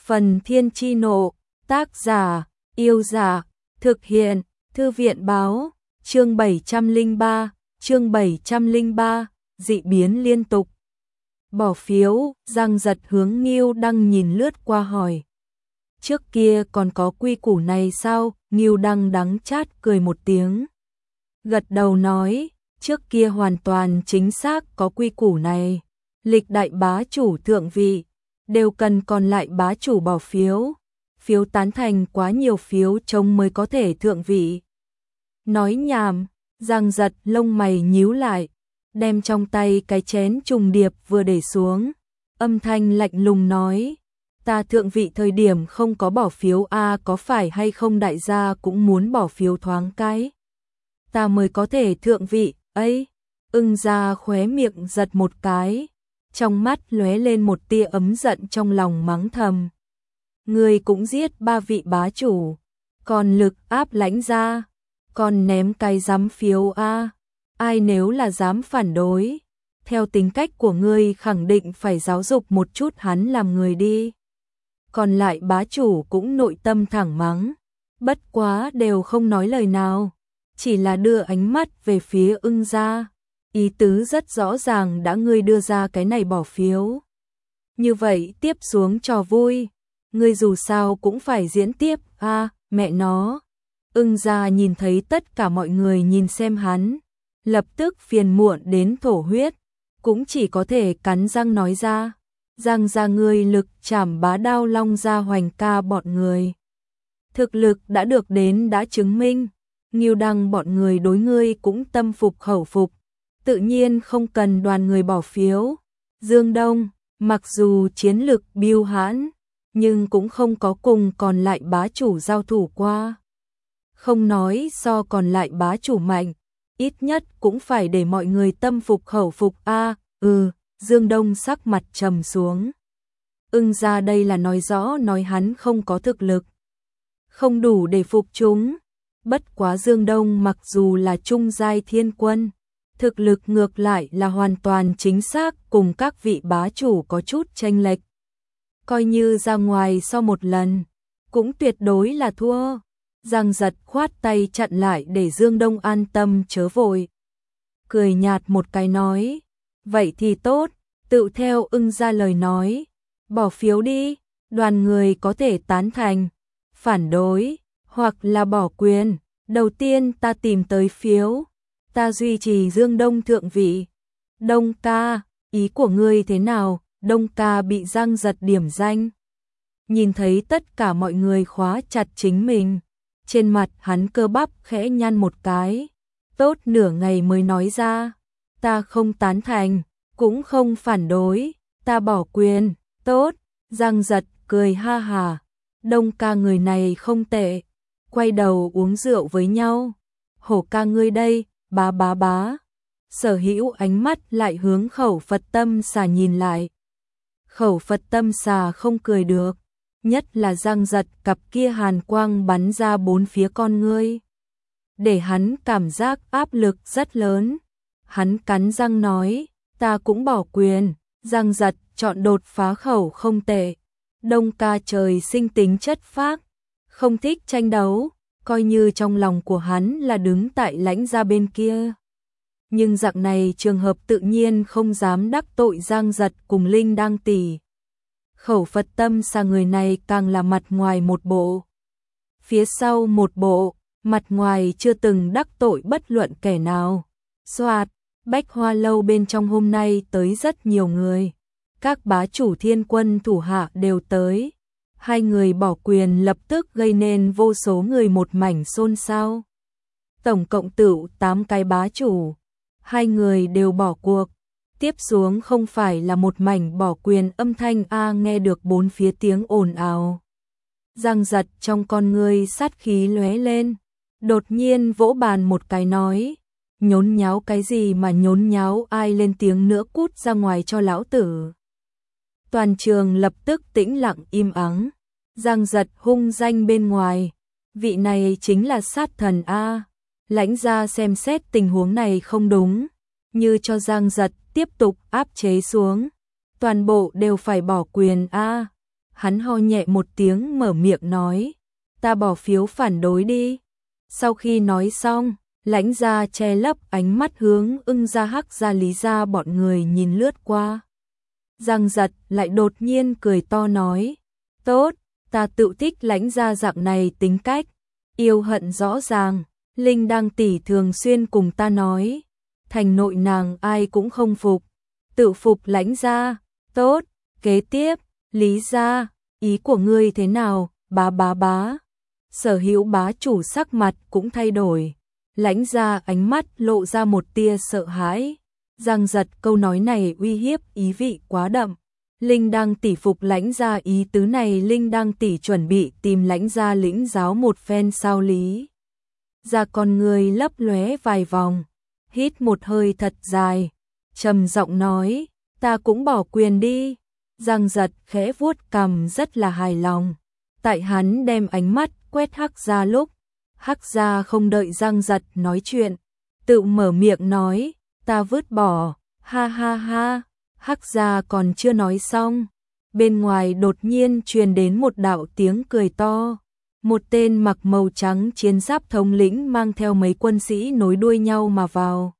Phần Thiên Chi Nộ, tác giả, Yêu Dạ, thực hiện, Thư viện báo, chương 703, dị biến liên tục. Bỏ phiếu, Giang Giật hướng Ngưu Đăng nhìn lướt qua hỏi. Trước kia còn có quy củ này sao? Ngưu Đăng đắng chát cười một tiếng. Gật đầu nói, trước kia hoàn toàn chính xác có quy củ này. Lịch đại bá chủ thượng vị, đều cần còn lại bá chủ bỏ phiếu. Phiếu tán thành quá nhiều phiếu chống mới có thể thượng vị. Nói nhảm, Giang Giật lông mày nhíu lại, đem trong tay cái chén trùng điệp vừa để xuống. Âm thanh lạnh lùng nói, ta thượng vị thời điểm không có bỏ phiếu có phải hay không đại gia cũng muốn bỏ phiếu thoáng cái. Ta mới có thể thượng vị, ấy. Ưng Gia khóe miệng giật một cái, trong mắt lóe lên một tia ấm giận trong lòng mắng thầm. Người cũng giết 3 vị bá chủ, còn lực áp Lãnh Gia, còn ném cái dám phiếu ai nếu là dám phản đối, theo tính cách của ngươi khẳng định phải giáo dục một chút hắn làm người đi. Còn lại bá chủ cũng nội tâm thẳng mắng, bất quá đều không nói lời nào, chỉ là đưa ánh mắt về phía Ưng Gia. Ý tứ rất rõ ràng đã ngươi đưa ra cái này bỏ phiếu. Như vậy tiếp xuống trò vui, ngươi dù sao cũng phải diễn tiếp, mẹ nó. Ưng Gia nhìn thấy tất cả mọi người nhìn xem hắn, lập tức phiền muộn đến thổ huyết, cũng chỉ có thể cắn răng nói ra. Giang gia ngươi lực chảm bá đao Long Gia Hoành ca bọn người. Thực lực đã được đến đã chứng minh, Ngưu Đăng bọn người đối ngươi cũng tâm phục khẩu phục, tự nhiên không cần đoàn người bỏ phiếu. Dương Đông, mặc dù chiến lực biêu hãn, nhưng cũng không có cùng còn lại bá chủ giao thủ qua. Không nói so còn lại bá chủ mạnh, ít nhất cũng phải để mọi người tâm phục khẩu phục Dương Đông sắc mặt trầm xuống. Ưng Gia đây là nói rõ nói hắn không có thực lực, không đủ để phục chúng. Bất quá Dương Đông mặc dù là trung giai thiên quân, thực lực ngược lại là hoàn toàn chính xác cùng các vị bá chủ có chút chênh lệch. Coi như ra ngoài sau một lần, cũng tuyệt đối là thua. Giang Giật khoát tay chặn lại để Dương Đông an tâm chớ vội. Cười nhạt một cái nói, vậy thì tốt, tự theo Ưng Gia lời nói, bỏ phiếu đi, đoàn người có thể tán thành, phản đối, hoặc là bỏ quyền. Đầu tiên ta tìm tới phiếu, ta duy trì Dương Đông thượng vị. Đông ca, ý của ngươi thế nào? Đông ca bị Giang Giật điểm danh. Nhìn thấy tất cả mọi người khóa chặt chính mình, trên mặt hắn cơ bắp khẽ nhăn một cái, tốt nửa ngày mới nói ra, ta không tán thành, cũng không phản đối, ta bỏ quyền. Tốt. Giang Giật cười ha hà, Đông ca người này không tệ. Quay đầu uống rượu với nhau. Hổ ca ngươi đây, bá. Sở Hữu ánh mắt lại hướng Khẩu Phật Tâm Xà nhìn lại. Khẩu Phật Tâm Xà không cười được, nhất là Giang Giật cặp kia hàn quang bắn ra bốn phía con ngươi, để hắn cảm giác áp lực rất lớn. Hắn cắn răng nói, ta cũng bỏ quyền. Giang Giật chọn đột phá khẩu không tệ. Đông ca trời sinh tính chất phác, không thích tranh đấu, coi như trong lòng của hắn là đứng tại Lãnh Gia bên kia. Nhưng dạng này trường hợp tự nhiên không dám đắc tội Giang Giật cùng Linh Đang tỷ. Khẩu Phật Tâm Xà người này càng là mặt ngoài một bộ, phía sau một bộ, mặt ngoài chưa từng đắc tội bất luận kẻ nào. Soạt, Bách Hoa Lâu bên trong hôm nay tới rất nhiều người, các bá chủ thiên quân thủ hạ đều tới. Hai người bỏ quyền lập tức gây nên vô số người một mảnh xôn xao. Tổng cộng tựu 8 cái bá chủ, hai người đều bỏ cuộc. Tiếp xuống không phải là một mảnh bỏ quyền âm thanh nghe được bốn phía tiếng ồn ào. Giang Giật trong con ngươi sát khí lóe lên, đột nhiên vỗ bàn một cái nói, nhốn nháo cái gì mà nhốn nháo, ai lên tiếng nữa cút ra ngoài cho lão tử. Toàn trường lập tức tĩnh lặng im ắng. Giang Giật hung danh bên ngoài, vị này chính là sát thần Lãnh Gia xem xét tình huống này không đúng, như cho Giang Giật tiếp tục áp chế xuống, toàn bộ đều phải bỏ quyền hắn ho nhẹ một tiếng mở miệng nói, ta bỏ phiếu phản đối đi. Sau khi nói xong, Lãnh Gia che lấp ánh mắt hướng Ưng Gia, Hắc Gia, Lý Gia bọn người nhìn lướt qua. Giang Giật lại đột nhiên cười to nói, tốt, ta tự thích Lãnh Gia dạng này tính cách, yêu hận rõ ràng. Linh Đăng tỷ thường xuyên cùng ta nói, thành nội nàng ai cũng không phục, tự phục Lãnh Gia. Tốt, kế tiếp, Lý Gia, ý của ngươi thế nào? Bá. Sở Hữu bá chủ sắc mặt cũng thay đổi. Lãnh Gia ánh mắt lộ ra một tia sợ hãi. Giang Giật câu nói này uy hiếp ý vị quá đậm. Linh Đăng tỷ phục Lãnh Gia, ý tứ này Linh Đăng tỷ chuẩn bị tìm Lãnh Gia lĩnh giáo một phen sao? Lý Gia con người lấp lóe vài vòng, hít một hơi thật dài, trầm giọng nói, ta cũng bỏ quyền đi. Giang Giật khẽ vuốt cằm rất là hài lòng. Tại hắn đem ánh mắt quét Hắc Gia lúc, Hắc Gia không đợi Giang Giật nói chuyện, tự mở miệng nói, ta vứt bỏ, ha ha ha. Hắc Gia còn chưa nói xong, bên ngoài đột nhiên truyền đến một đạo tiếng cười to. Một tên mặc màu trắng chiến giáp thống lĩnh mang theo mấy quân sĩ nối đuôi nhau mà vào.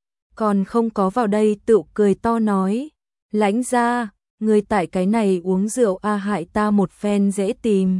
Còn không có vào đây tự cười to nói, Lãnh Gia, người tại cái này uống rượu hại ta một phen dễ tìm.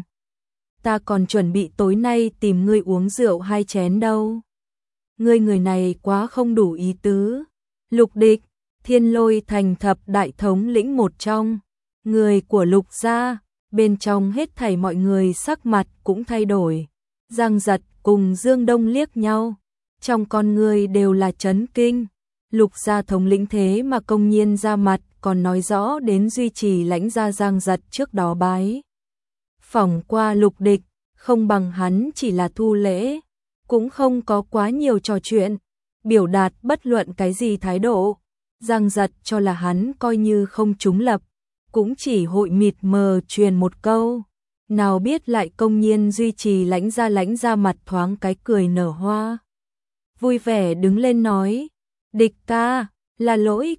Ta còn chuẩn bị tối nay tìm ngươi uống rượu 2 chén đâu. Ngươi người này quá không đủ ý tứ. Lục Địch, Thiên Lôi Thành thập đại thống lĩnh một trong, người của Lục Gia. Bên trong hết thảy mọi người sắc mặt cũng thay đổi. Giang Giật cùng Dương Đông liếc nhau, trong con người đều là chấn kinh. Lục Gia thống lĩnh thế mà công nhiên ra mặt, còn nói rõ đến duy trì Lãnh Gia. Giang Giật trước đó bái phỏng qua Lục Địch, không bằng hắn chỉ là thu lễ, cũng không có quá nhiều trò chuyện, biểu đạt bất luận cái gì thái độ. Giang Giật cho là hắn coi như không trúng lập, cũng chỉ hội mịt mờ truyền một câu, nào biết lại công nhiên duy trì Lãnh Gia. Lãnh Gia mặt thoáng cái cười nở hoa, vui vẻ đứng lên nói, Địch ca, là lỗi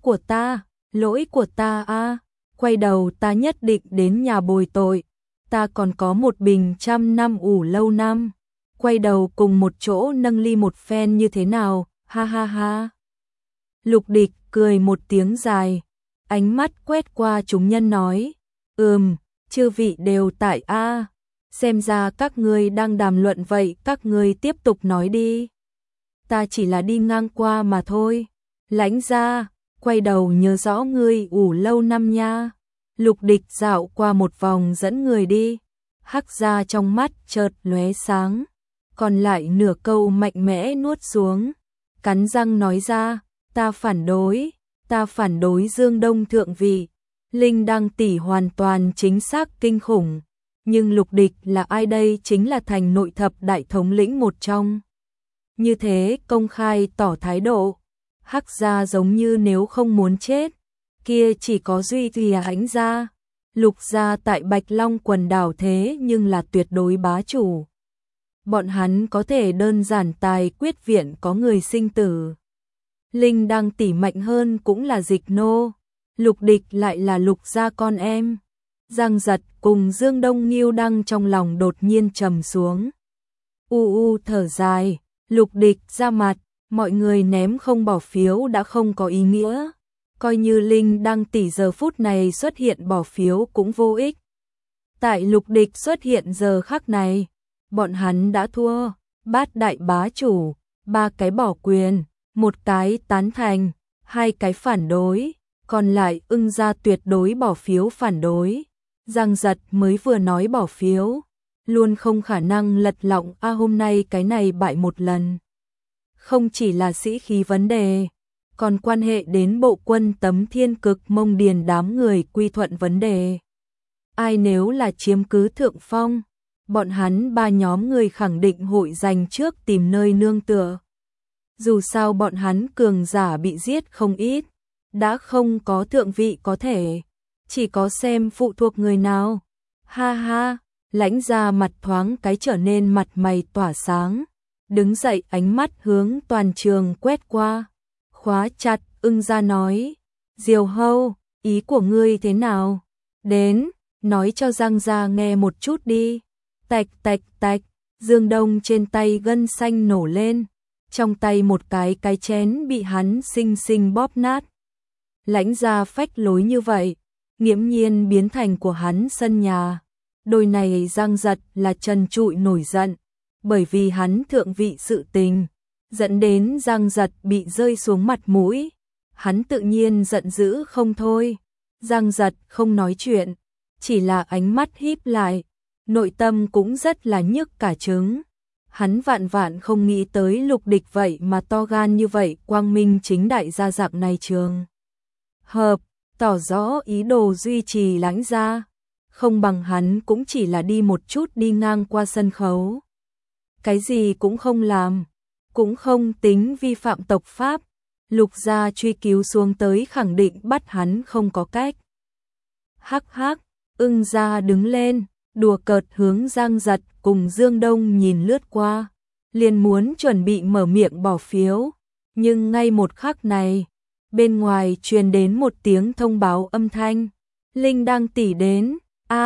của ta a. Quay đầu ta nhất định đến nhà bồi tội, ta còn có một bình 100 năm ủ lâu năm, quay đầu cùng một chỗ nâng ly một phen như thế nào, ha ha ha. Lục Địch cười một tiếng dài, ánh mắt quét qua chúng nhân nói, chư vị đều tại a. Xem ra các ngươi đang đàm luận vậy, các ngươi tiếp tục nói đi. Ta chỉ là đi ngang qua mà thôi. Lãnh Gia, quay đầu nhớ rõ ngươi ủ lâu năm nha. Lục Địch dạo qua một vòng dẫn người đi. Hắc Gia trong mắt chợt lóe sáng, còn lại nửa câu mạnh mẽ nuốt xuống, cắn răng nói ra, ta phản đối Dương Đông thượng vị. Linh Đăng tỷ hoàn toàn chính xác kinh khủng, nhưng Lục Địch là ai đây? Chính là thành nội thập đại thống lĩnh một trong. Như thế công khai tỏ thái độ, Hắc Gia giống như nếu không muốn chết, kia chỉ có duy trì Lãnh Gia. Lục Gia tại Bạch Long quần đảo thế nhưng là tuyệt đối bá chủ. Bọn hắn có thể đơn giản tài quyết viện có người sinh tử. Linh Đăng tỷ mạnh hơn cũng là dịch nô, Lục Địch lại là Lục Gia con em. Giang Giật cùng Dương Đông Nghiêu Đăng trong lòng đột nhiên trầm xuống. Thở dài, Lục Địch ra mặt, mọi người ném không bỏ phiếu đã không có ý nghĩa. Coi như Linh Đăng tỷ giờ phút này xuất hiện bỏ phiếu cũng vô ích. Tại Lục Địch xuất hiện giờ khắc này, bọn hắn đã thua. Bát đại bá chủ, 3 cái bỏ quyền, 1 cái tán thành, 2 cái phản đối, còn lại Ưng Gia tuyệt đối bỏ phiếu phản đối. Giang Giật mới vừa nói bỏ phiếu, luôn không khả năng lật lọng hôm nay cái này bại một lần. Không chỉ là sĩ khí vấn đề, còn quan hệ đến bộ quân Tấm Thiên Cực Mông Điền đám người quy thuận vấn đề. Ai nếu là chiếm cứ thượng phong, bọn hắn 3 nhóm người khẳng định hội giành trước tìm nơi nương tựa. Dù sao bọn hắn cường giả bị giết không ít, đã không có thượng vị có thể, chỉ có xem phụ thuộc người nào. Ha ha, Lãnh Gia mặt thoáng cái trở nên mặt mày tỏa sáng, đứng dậy ánh mắt hướng toàn trường quét qua, khóa chặt. Ưng Gia nói, Diều Hâu, ý của ngươi thế nào? Đến, nói cho Giang gia nghe một chút đi. Tạch tạch tạch, Dương Đông trên tay gân xanh nổ lên, trong tay một cái chén bị hắn xinh xinh bóp nát. Lãnh gia phách lối như vậy, nghiễm nhiên biến thành của hắn sân nhà. Đôi này Giang Giật là trần trụi nổi giận, bởi vì hắn thượng vị sự tình, dẫn đến Giang Giật bị rơi xuống mặt mũi. Hắn tự nhiên giận dữ không thôi. Giang Giật không nói chuyện, chỉ là ánh mắt híp lại, nội tâm cũng rất là nhức cả trứng. Hắn vạn vạn không nghĩ tới Lục Địch vậy mà to gan như vậy, quang minh chính đại ra dạng này trường hợp, tỏ rõ ý đồ duy trì Lãnh gia. Không bằng hắn cũng chỉ là đi một chút đi ngang qua sân khấu, cái gì cũng không làm, cũng không tính vi phạm tộc pháp. Lục gia truy cứu xuống tới khẳng định bắt hắn không có cách. Hắc hắc, Ưng gia đứng lên, đùa cợt hướng Giang Giật cùng Dương Đông nhìn lướt qua, liền muốn chuẩn bị mở miệng bỏ phiếu, nhưng ngay một khắc này, bên ngoài truyền đến một tiếng thông báo âm thanh, Linh Đăng tỷ đến.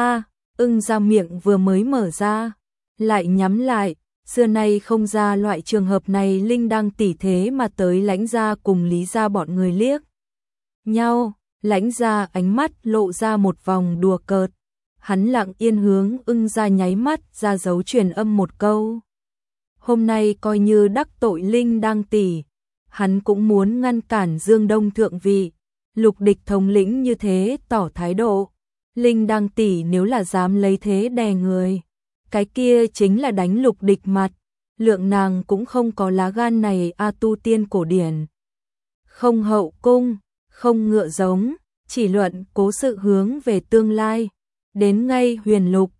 Ưng gia miệng vừa mới mở ra, lại nhắm lại, xưa nay không ra loại trường hợp này. Linh Đăng tỷ thế mà tới Lãnh gia cùng Lý gia bọn người liếc nhau, Lãnh gia ánh mắt lộ ra một vòng đùa cợt, hắn lặng yên hướng Ưng gia nháy mắt ra dấu truyền âm một câu. Hôm nay coi như đắc tội Linh Đăng tỷ, hắn cũng muốn ngăn cản Dương Đông thượng vị. Lục Địch thống lĩnh như thế tỏ thái độ, Linh Đăng tỷ nếu là dám lấy thế đè người, cái kia chính là đánh Lục Địch mặt. Lượng nàng cũng không có lá gan này. Tu tiên cổ điển, không hậu cung, không ngựa giống, chỉ luận cố sự hướng về tương lai. Đến ngay Huyền Lục,